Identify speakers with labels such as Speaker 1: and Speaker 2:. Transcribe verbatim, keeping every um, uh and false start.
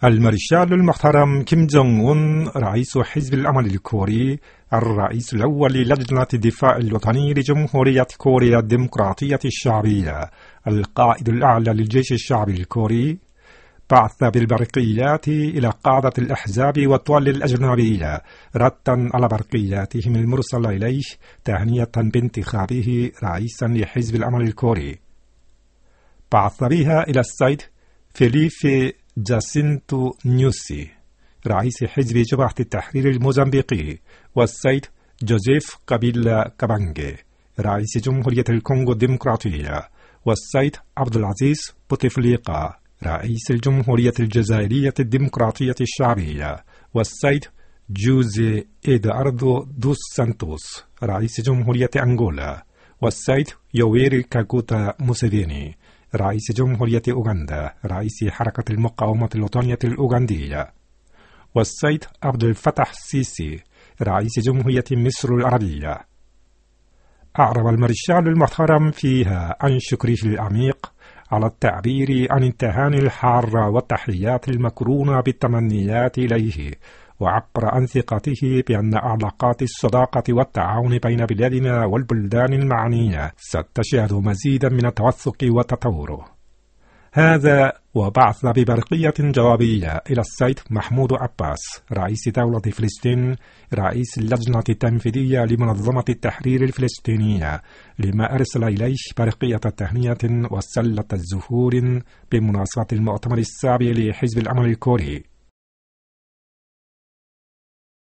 Speaker 1: المارشال المحترم كيم جونغ أون رئيس حزب الأمل الكوري، الرئيس الأول للجنة الدفاع الوطني لجمهورية كوريا الديمقراطية الشعبية، القائد الأعلى للجيش الشعبي الكوري، بعث بالبرقيات إلى قادة الأحزاب والدول الأجنبية ردا على برقياتهم المرسلة إليه تهنئة بانتخابه رئيسا لحزب الأمل الكوري. بعث بها إلى السيد فيليبي جاسينتو نيوسي رئيس حزب جبهة التحرير الموزمبيقي، والسيد جوزيف كابيلا كابانجي رئيس جمهورية الكونغو الديمقراطية، والسيد عبد العزيز بوتيفليقا رئيس الجمهورية الجزائرية الديمقراطية الشعبية، والسيد جوزي إدواردو دوس سانتوس رئيس جمهورية أنغولا، والسيد يويري كاغوتا موسيفيني رئيس جمهورية أوغندا رئيس حركة المقاومة الوطنية الأوغندية، والسيد عبد الفتاح السيسي رئيس جمهورية مصر العربية. أعرب المارشال المحترم فيها عن شكره العميق على التعبير عن التهاني الحارة والتحيات المقرونة بالتمنيات إليه، وعبر عن ثقته بأن علاقات الصداقة والتعاون بين بلادنا والبلدان المعنية ستشهد مزيدا من التوثق والتطور. هذا وبعث ببرقية جوابية إلى السيد محمود عباس رئيس دولة فلسطين رئيس اللجنة التنفيذية لمنظمة التحرير الفلسطينية، لما أرسل إليه برقية تهنئة وسلة الزهور بمناسبة المؤتمر السابع لحزب الأمل الكوري.